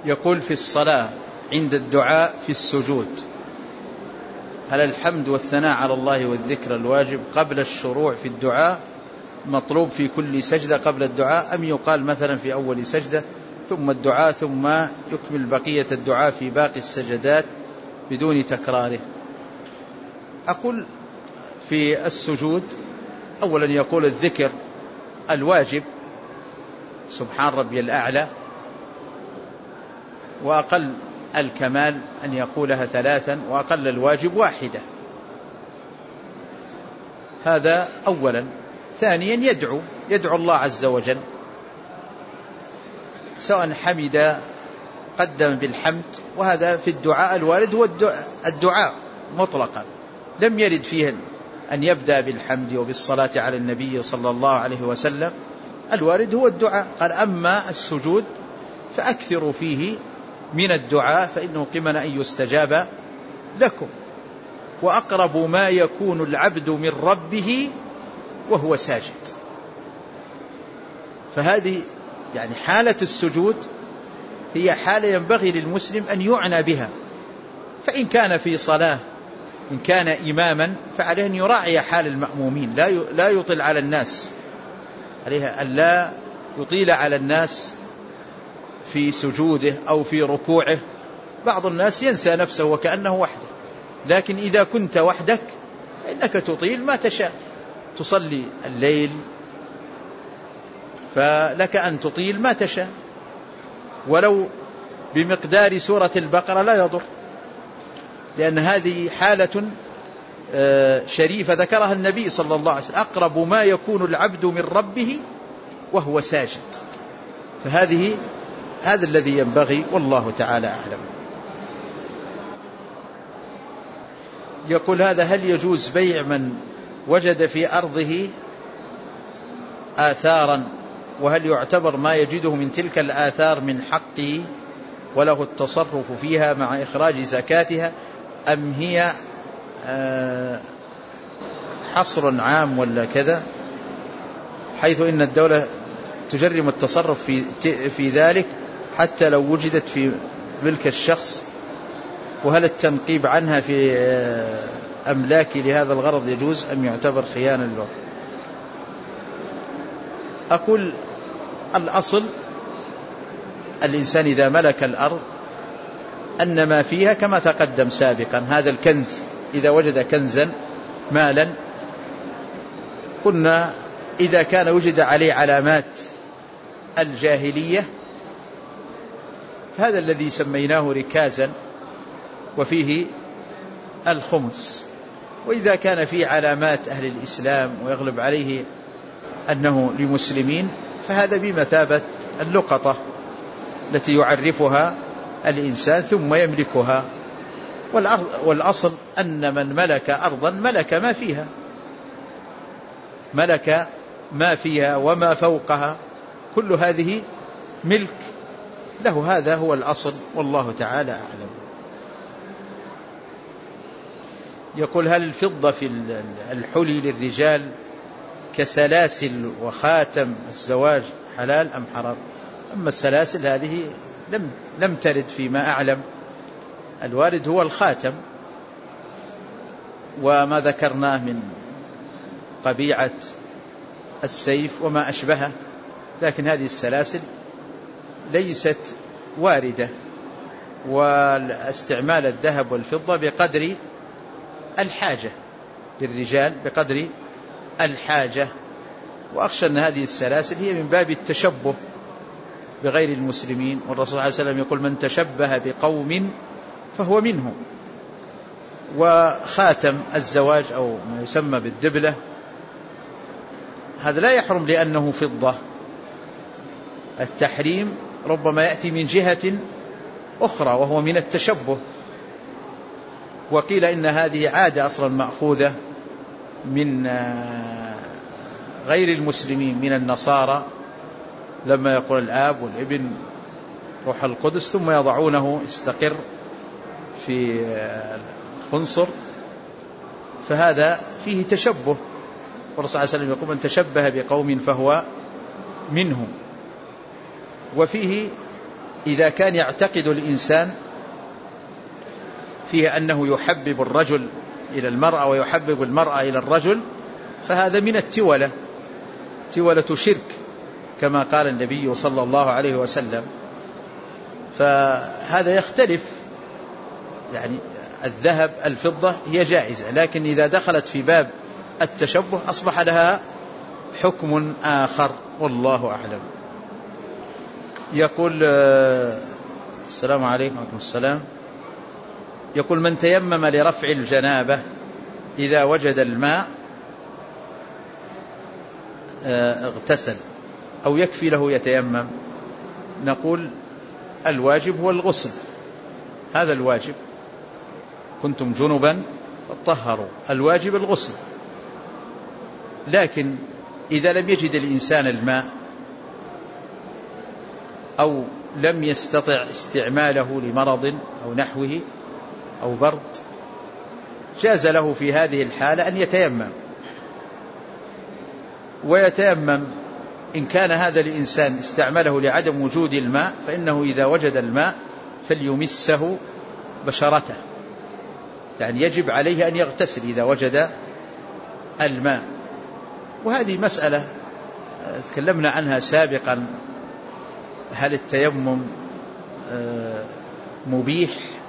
يقول في الصلاة عند الدعاء في السجود، هل الحمد والثناء على الله والذكر الواجب قبل الشروع في الدعاء مطلوب في كل سجدة قبل الدعاء، أم يقال مثلا في أول سجدة ثم الدعاء ثم يكمل بقية الدعاء في باقي السجدات بدون تكراره؟ أقول في السجود أولا يقول الذكر الواجب سبحان ربي الأعلى، وأقل الكمال أن يقولها 3، وأقل الواجب 1. هذا أولا. ثانيا يدعو الله عز وجل، سواء حمد قدم بالحمد، وهذا في الدعاء الوارد هو الدعاء مطلقا، لم يرد فيه أن يبدأ بالحمد وبالصلاة على النبي صلى الله عليه وسلم، الوارد هو الدعاء. قال أما السجود فأكثروا فيه من الدعاء فإنه قمن أن يستجاب لكم، وأقرب ما يكون العبد من ربه وهو ساجد. فهذه يعني حالة السجود هي حالة ينبغي للمسلم أن يعنى بها، فإن كان في صلاة إن كان إماما فعليه أن يراعي حال المأمومين، لا يطيل على الناس، عليها أن لا يطيل على الناس في سجوده أو في ركوعه. بعض الناس ينسى نفسه وكأنه وحده، لكن إذا كنت وحدك فإنك تطيل ما تشاء، تصلي الليل فلك أن تطيل ما تشاء، ولو بمقدار سورة البقرة لا يضر، لأن هذه حالة شريفة ذكرها النبي صلى الله عليه وسلم، أقرب ما يكون العبد من ربه وهو ساجد. هذا الذي ينبغي، والله تعالى أعلم. يقول هذا هل يجوز بيع من وجد في أرضه آثارا، وهل يعتبر ما يجده من تلك الآثار من حقه وله التصرف فيها مع إخراج زكاتها، أم هي حصر عام ولا كذا، حيث إن الدولة تجرم التصرف في ذلك حتى لو وجدت في ملك الشخص، وهل التنقيب عنها في أملاك لهذا الغرض يجوز أم يعتبر خيانة له؟ أقول الأصل الإنسان إذا ملك الأرض أن ما فيها كما تقدم سابقا، هذا الكنز إذا وجد كنزا مالا، قلنا إذا كان وجد عليه علامات الجاهلية فهذا الذي سميناه ركازا وفيه الخمس، وإذا كان فيه علامات أهل الإسلام ويغلب عليه أنه لمسلمين فهذا بمثابة اللقطة التي يعرفها الإنسان ثم يملكها. والأصل أن من ملك أرضا ملك ما فيها وما فوقها، كل هذه ملك له، هذا هو الأصل، والله تعالى أعلم. يقول هل الفضة في الحلي للرجال كسلاسل وخاتم الزواج حلال أم حرام؟ أما السلاسل هذه لم ترد فيما أعلم، الوارد هو الخاتم وما ذكرناه من قبيعة السيف وما أشبهه، لكن هذه السلاسل ليست واردة. واستعمال الذهب والفضة بقدر الحاجة للرجال، بقدر الحاجة، وأخشى أن هذه السلاسل هي من باب التشبه بغير المسلمين، والرسول صلى الله عليه وسلم يقول من تشبه بقوم فهو منهم. وخاتم الزواج أو ما يسمى بالدبلة هذا لا يحرم لأنه فضة، التحريم ربما يأتي من جهة أخرى وهو من التشبه. وقيل إن هذه عادة أصلا مأخوذة من غير المسلمين، من النصارى، لما يقول الآب والابن روح القدس ثم يضعونه يستقر في الخنصر، فهذا فيه تشبه. والرسول صلى الله عليه وسلم يقول من تشبه بقوم فهو منهم. وفيه إذا كان يعتقد الإنسان فيه أنه يحبب الرجل إلى المرأة ويحبب المرأة إلى الرجل، فهذا من التولة، تولة شرك كما قال النبي صلى الله عليه وسلم. فهذا يختلف، يعني الذهب الفضة هي جائزة، لكن إذا دخلت في باب التشبه أصبح لها حكم آخر، والله أعلم. يقول السلام عليكم ورحمة السلام. يقول: من تيمم لرفع الجنابة إذا وجد الماء اغتسل أو يكفي له يتيمم؟ نقول: الواجب هو الغسل، هذا الواجب. كنتم جنبا فطهروا، الواجب الغسل. لكن إذا لم يجد الإنسان الماء أو لم يستطع استعماله لمرض أو نحوه أو برد، جاز له في هذه الحالة أن يتيمم، ويتيمم إن كان هذا الإنسان استعمله لعدم وجود الماء، فإنه إذا وجد الماء فليمسه بشرته، يعني يجب عليه أن يغتسل إذا وجد الماء. وهذه مسألة تكلمنا عنها سابقا، هل التيمم مبيح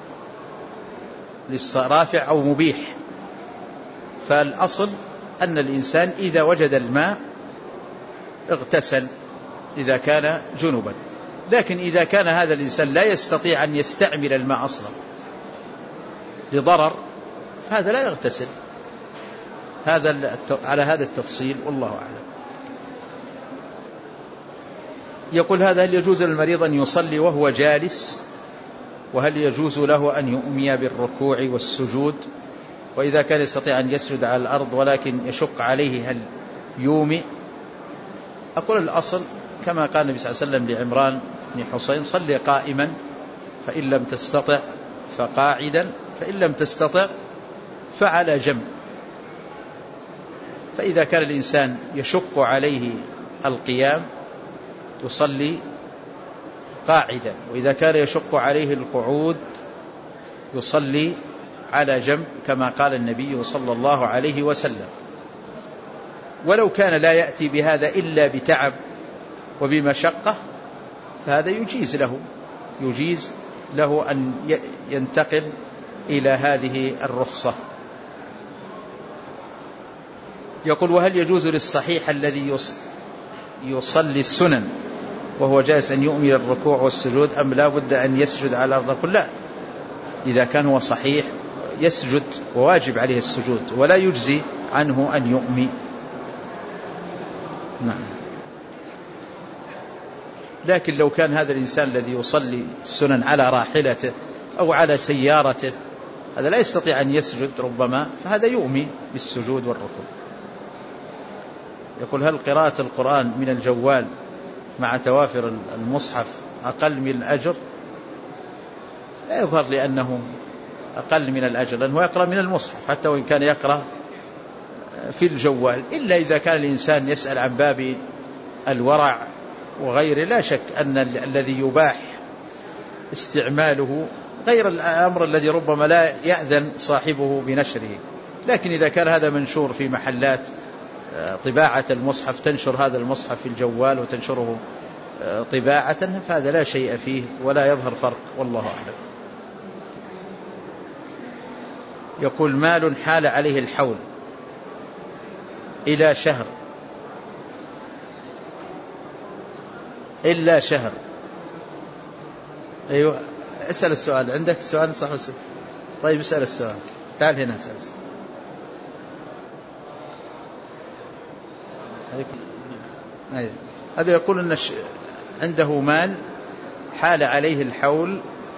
للرافع أو مبيح؟ فالأصل أن الإنسان إذا وجد الماء اغتسل إذا كان جنبا. لكن إذا كان هذا الإنسان لا يستطيع أن يستعمل الماء أصلا لضرر، فهذا لا يغتسل. هذا على هذا التفصيل، والله أعلم. يقول: هذا هل يجوز للمريض أن يصلي وهو جالس؟ وهل يجوز له أن يؤمي بالركوع والسجود؟ وإذا كان يستطيع أن يسجد على الأرض ولكن يشق عليه هل يومي؟ أقول الأصل كما قال النبي صلى الله عليه وسلم لعمران بن حسين: صلي قائما فإن لم تستطع فقاعدا فإن لم تستطع فعلى جنب. فإذا كان الإنسان يشق عليه القيام يصلي قاعدا، وإذا كان يشق عليه القعود يصلي على جنب كما قال النبي صلى الله عليه وسلم. ولو كان لا يأتي بهذا إلا بتعب وبمشقة فهذا يجيز له أن ينتقل إلى هذه الرخصة. يقول: وهل يجوز للصحيح الذي يصلي السنن وهو جالس أن يؤمن الركوع والسجود أم لا بد أن يسجد على الأرض؟ قل لا، إذا كان هو صحيح يسجد وواجب عليه السجود ولا يجزي عنه أن يؤمن. نعم. لكن لو كان هذا الإنسان الذي يصلي السنن على راحلته أو على سيارته هذا لا يستطيع أن يسجد ربما، فهذا يؤمن بالسجود والركوع. يقول: هل قراءة القرآن من الجوال مع توافر المصحف أقل من الأجر؟ لا يظهر لأنه أقل من الأجر، لأنه يقرأ من المصحف حتى وإن كان يقرأ في الجوال، إلا إذا كان الإنسان يسأل عن باب الورع وغيره. لا شك أن الذي يباح استعماله غير الأمر الذي ربما لا يأذن صاحبه بنشره. لكن إذا كان هذا منشور في محلات طباعة المصحف، تنشر هذا المصحف في الجوال وتنشره طباعة، فهذا لا شيء فيه ولا يظهر فرق، والله أعلم. يقول: مال حال عليه الحول إلى شهر إلا شهر. أيوة، اسأل السؤال. عندك السؤال صح؟ طيب اسأل السؤال. تعال هنا اسأل السؤال. أيوة. هذا يقول أن عنده مال حال عليه الحول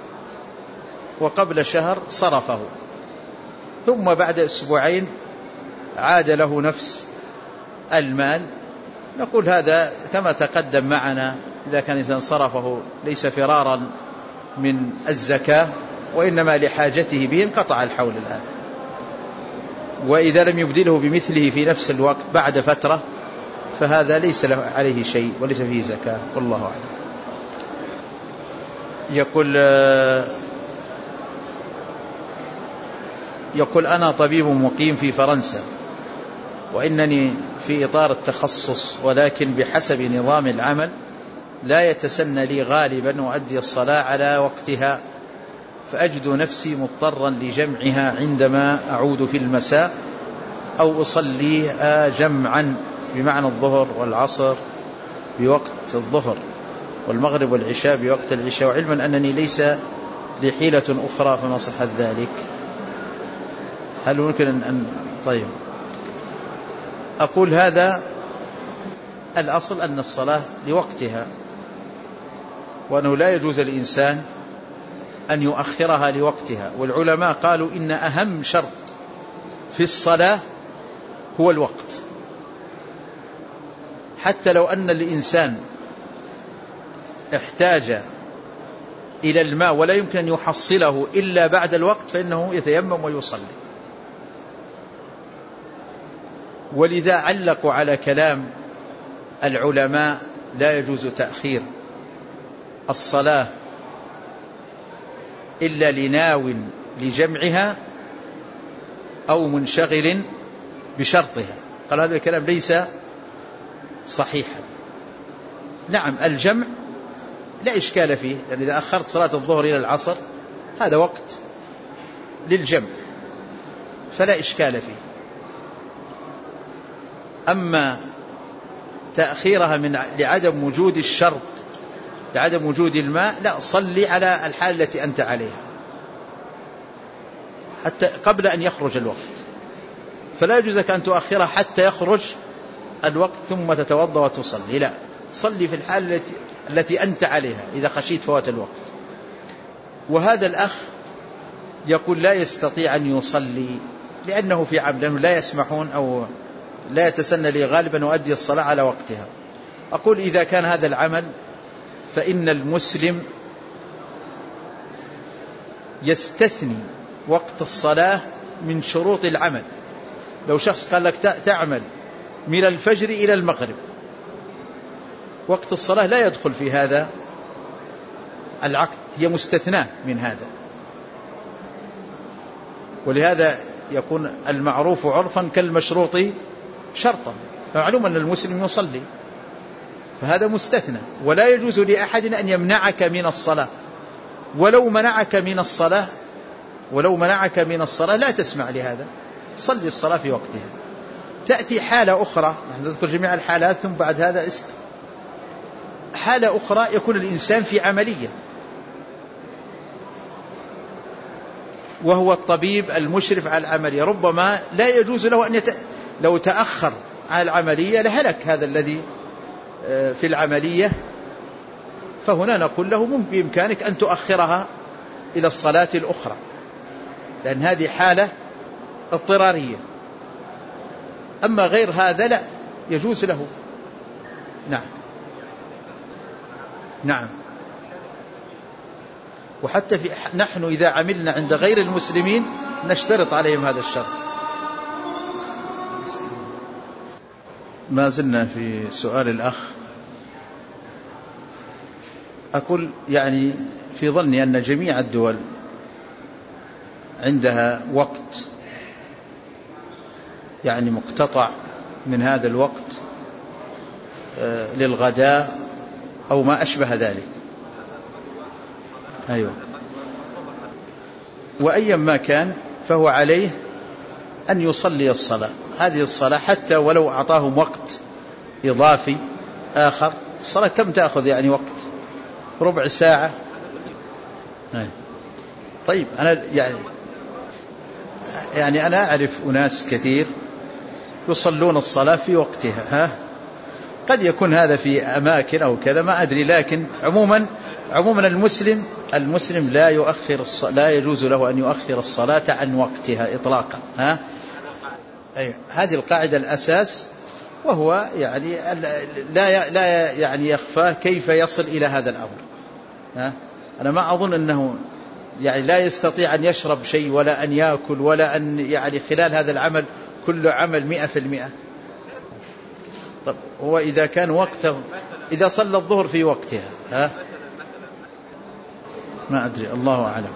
وقبل شهر صرفه، ثم بعد أسبوعين عاد له نفس المال. نقول هذا كما تقدم معنا، إذا كان إنسان صرفه ليس فرارا من الزكاة وإنما لحاجته به انقطع الحول الآن. وإذا لم يبدله بمثله في نفس الوقت بعد فترة فهذا ليس له عليه شيء وليس فيه زكاة، والله أعلم. يقول أنا طبيب مقيم في فرنسا، وإنني في إطار التخصص، ولكن بحسب نظام العمل لا يتسنى لي غالبا أؤدي الصلاة على وقتها، فأجد نفسي مضطرا لجمعها عندما أعود في المساء، أو أصلي جمعا بمعنى الظهر والعصر بوقت الظهر والمغرب والعشاء بوقت العشاء، وعلما أنني ليس لي حيلة أخرى، فما صحة ذلك؟ هل ممكن أن طيب، أقول هذا الأصل أن الصلاة لوقتها، وأنه لا يجوز للإنسان أن يؤخرها لوقتها. والعلماء قالوا إن أهم شرط في الصلاة هو الوقت، حتى لو أن الإنسان احتاج إلى الماء ولا يمكن أن يحصله إلا بعد الوقت، فإنه يتيمم ويصلي. ولذا علقوا على كلام العلماء لا يجوز تأخير الصلاة إلا لناو لجمعها أو منشغل بشرطها. قال هذا الكلام ليس صحيحا. نعم الجمع لا إشكال فيه، لأن إذا أخرت صلاة الظهر إلى العصر هذا وقت للجمع فلا إشكال فيه. أما تأخيرها لعدم وجود الشرط، لعدم وجود الماء، لا، صلي على الحال التي أنت عليها حتى قبل أن يخرج الوقت، فلا يجوز لك أن تؤخرها حتى يخرج الوقت ثم تتوضأ وتصلي، لا، صلي في الحال التي أنت عليها إذا خشيت فوات الوقت. وهذا الأخ يقول لا يستطيع أن يصلي لأنه في عمل، لأنه لا يسمحون أو لا يتسنى لي غالبا أؤدي الصلاة على وقتها. أقول إذا كان هذا العمل فإن المسلم يستثني وقت الصلاة من شروط العمل. لو شخص قال لك تعمل من الفجر إلى المغرب، وقت الصلاة لا يدخل في هذا العقد، هي مستثناة من هذا. ولهذا يكون المعروف عرفا كالمشروط شرطا، فمعلوم أن المسلم يصلي، فهذا مستثنى. ولا يجوز لأحد أن يمنعك من الصلاة، ولو منعك من الصلاة لا تسمع لهذا، صلي الصلاة في وقتها. تأتي حالة أخرى، نحن نذكر جميع الحالات ثم بعد هذا اسم حالة أخرى، يكون الإنسان في عملية وهو الطبيب المشرف على العملية، ربما لا يجوز له أن لو تأخر على العملية لهلك هذا الذي في العملية، فهنا نقول له بإمكانك أن تؤخرها إلى الصلاة الأخرى، لأن هذه حالة اضطرارية. أما غير هذا لا يجوز له. نعم. وحتى نحن إذا عملنا عند غير المسلمين نشترط عليهم هذا الشرط. ما زلنا في سؤال الأخ. أقول يعني في ظني أن جميع الدول عندها وقت يعني مقتطع من هذا الوقت للغداء أو ما أشبه ذلك. أيوة. وأيا ما كان فهو عليه أن يصلي الصلاة، هذه الصلاة حتى ولو أعطاهم وقت إضافي آخر. الصلاة كم تأخذ يعني وقت؟ ربع ساعة. طيب أنا يعني أنا أعرف أناس كثير يصلون الصلاة في وقتها، قد يكون هذا في أماكن أو كذا ما أدري، لكن عموما المسلم لا يجوز له أن يؤخر الصلاة عن وقتها إطلاقا. أيوة. هذه القاعدة الأساس، وهو يعني لا يعني يخفى كيف يصل إلى هذا الأمر. أنا ما أظن أنه يعني لا يستطيع أن يشرب شيء ولا أن يأكل ولا أن يعني خلال هذا العمل كل عمل 100%. طب هو إذا كان وقته، إذا صلى الظهر في وقتها ما أدري، الله أعلم.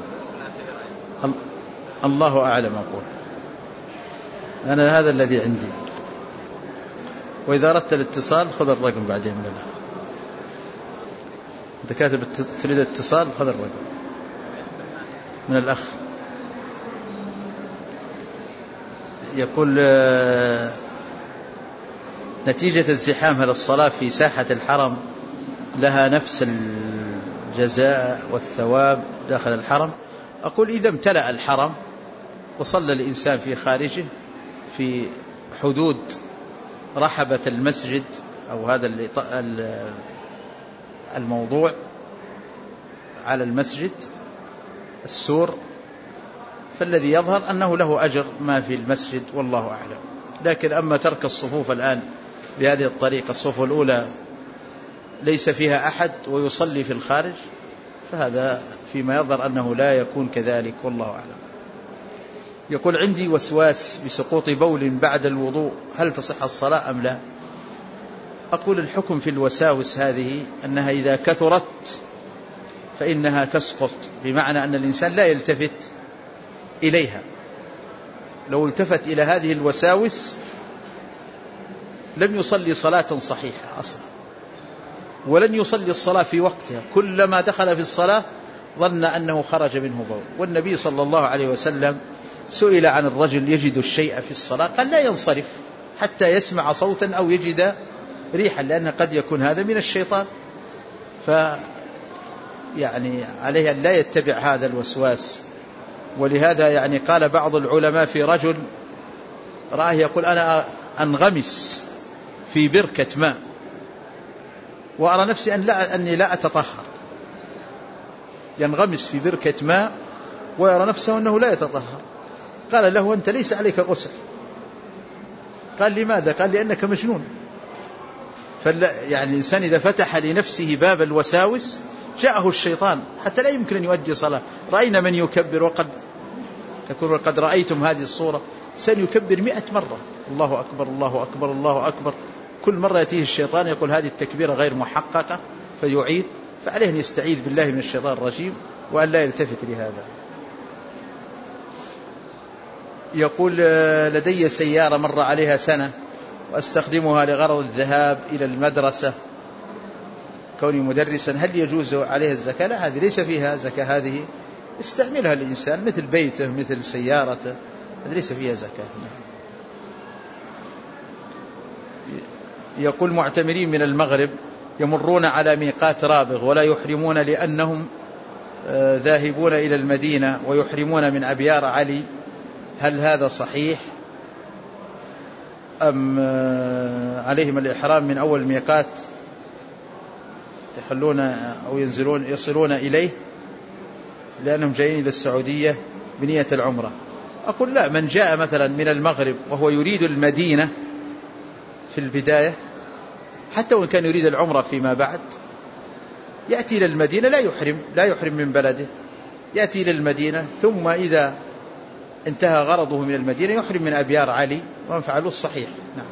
الله أعلم. أقول أنا هذا الذي عندي. وإذا أردت الاتصال خذ الرقم بعدين من الله. أنت كاتب تريد الاتصال، خذ الرقم من الأخ. يقول نتيجة الزحام هل الصلاة في ساحة الحرم لها نفس الجزاء والثواب داخل الحرم؟ أقول إذا امتلأ الحرم وصلى الإنسان في خارجه في حدود رحبة المسجد أو هذا الموضوع على المسجد السور، فالذي يظهر أنه له أجر ما في المسجد، والله أعلم. لكن أما ترك الصفوف الآن بهذه الطريقة، الصفوف الأولى ليس فيها أحد ويصلي في الخارج، فهذا فيما يظهر أنه لا يكون كذلك، والله أعلم. يقول عندي وسواس بسقوط بول بعد الوضوء، هل تصح الصلاة أم لا؟ أقول الحكم في الوساوس هذه أنها إذا كثرت فإنها تسقط، بمعنى أن الإنسان لا يلتفت إليها. لو التفت إلى هذه الوساوس لم يصلي صلاة صحيحة أصلا، ولن يصلي الصلاة في وقتها. كلما دخل في الصلاة ظن أنه خرج منه بول. والنبي صلى الله عليه وسلم سئل عن الرجل يجد الشيء في الصلاة، قال لا ينصرف حتى يسمع صوتا أو يجد ريحا، لأن قد يكون هذا من الشيطان، يعني عليه أن لا يتبع هذا الوسواس. ولهذا يعني قال بعض العلماء في رجل رآه يقول أنا أنغمس في بركة ماء وأرى نفسي أني لا أتطهر، ينغمس في بركة ماء ويرى نفسه أنه لا يتطهر. قال له أنت ليس عليك غسل. قال لماذا؟ قال لأنك مجنون. يعني الإنسان إذا فتح لنفسه باب الوساوس جاءه الشيطان حتى لا يمكن أن يؤدي صلاة. رأينا من يكبر، وقد تكون قد رأيتم هذه الصورة، سيكبر 100 مرة، الله أكبر الله أكبر الله أكبر، كل مرة يأتيه الشيطان يقول هذه التكبيرة غير محققة فيعيد. فعليه أن يستعيذ بالله من الشيطان الرجيم وأن لا يلتفت لهذا. يقول لدي سيارة مر عليها سنة وأستخدمها لغرض الذهاب إلى المدرسة كوني مدرسا، هل يجوز عليها الزكاة؟ لا، هذه ليس فيها زكاة، هذه استعملها الإنسان مثل بيته مثل سيارته، هذه ليس فيها زكاة. يقول معتمرين من المغرب يمرون على ميقات رابغ ولا يحرمون لأنهم ذاهبون إلى المدينة ويحرمون من أبيار علي، هل هذا صحيح أم عليهم الإحرام من أول ميقات يحلون أو يصلون إليه لأنهم جايين إلى السعودية بنية العمرة؟ أقول لا، من جاء مثلا من المغرب وهو يريد المدينة في البداية حتى وإن كان يريد العمرة فيما بعد يأتي إلى المدينة لا يحرم من بلده، يأتي إلى المدينة ثم إذا انتهى غرضه من المدينة يحرم من أبيار علي، ومن فعلوا الصحيح. نعم.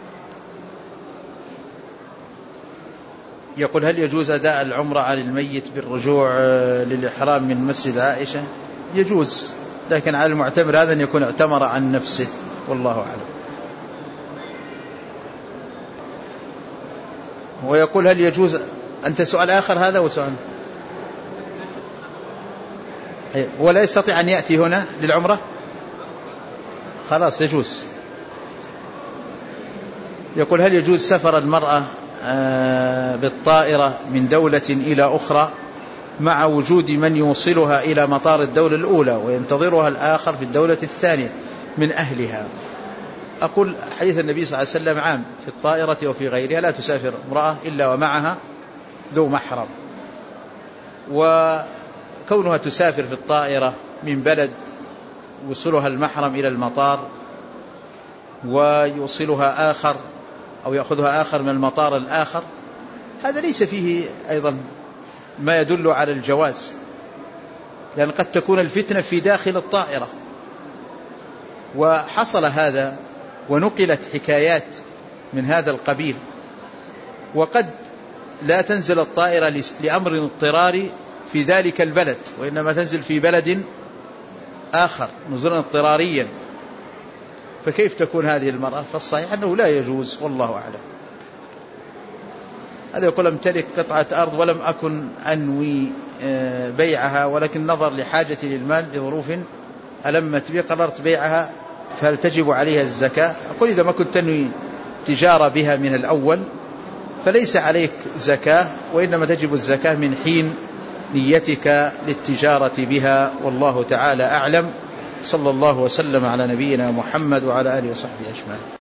يقول هل يجوز أداء العمرة عن الميت بالرجوع للإحرام من مسجد عائشة؟ يجوز، لكن على المعتمر هذا أن يكون اعتمر عن نفسه، والله أعلم. ويقول هل يجوز، أنت سؤال آخر هذا وسؤال، ولا يستطيع أن يأتي هنا للعمرة؟ خلاص يجوز. يقول هل يجوز سفر المرأة بالطائرة من دولة إلى أخرى مع وجود من يوصلها إلى مطار الدولة الأولى وينتظرها الآخر في الدولة الثانية من أهلها؟ أقول حديث النبي صلى الله عليه وسلم عام في الطائرة وفي غيرها، لا تسافر امرأة إلا ومعها ذو محرم. وكونها تسافر في الطائرة من بلد يوصلها المحرم إلى المطار ويوصلها آخر أو يأخذها آخر من المطار الآخر، هذا ليس فيه أيضا ما يدل على الجواز، لأن قد تكون الفتنة في داخل الطائرة. وحصل هذا ونقلت حكايات من هذا القبيل، وقد لا تنزل الطائرة لأمر اضطراري في ذلك البلد، وإنما تنزل في بلد آخر نزولا اضطراريا، فكيف تكون هذه المرأة؟ فالصحيح أنه لا يجوز، والله أعلم. هذا يقول أمتلك قطعة أرض ولم أكن أنوي بيعها، ولكن نظر لحاجتي للمال لظروف ألمت بي قررت بيعها، فهل تجب عليها الزكاة؟ أقول إذا ما كنت تنوي تجارة بها من الأول فليس عليك زكاة، وإنما تجب الزكاة من حين نيتك للتجارة بها، والله تعالى أعلم. صلى الله وسلم على نبينا محمد وعلى آله وصحبه أجمعين.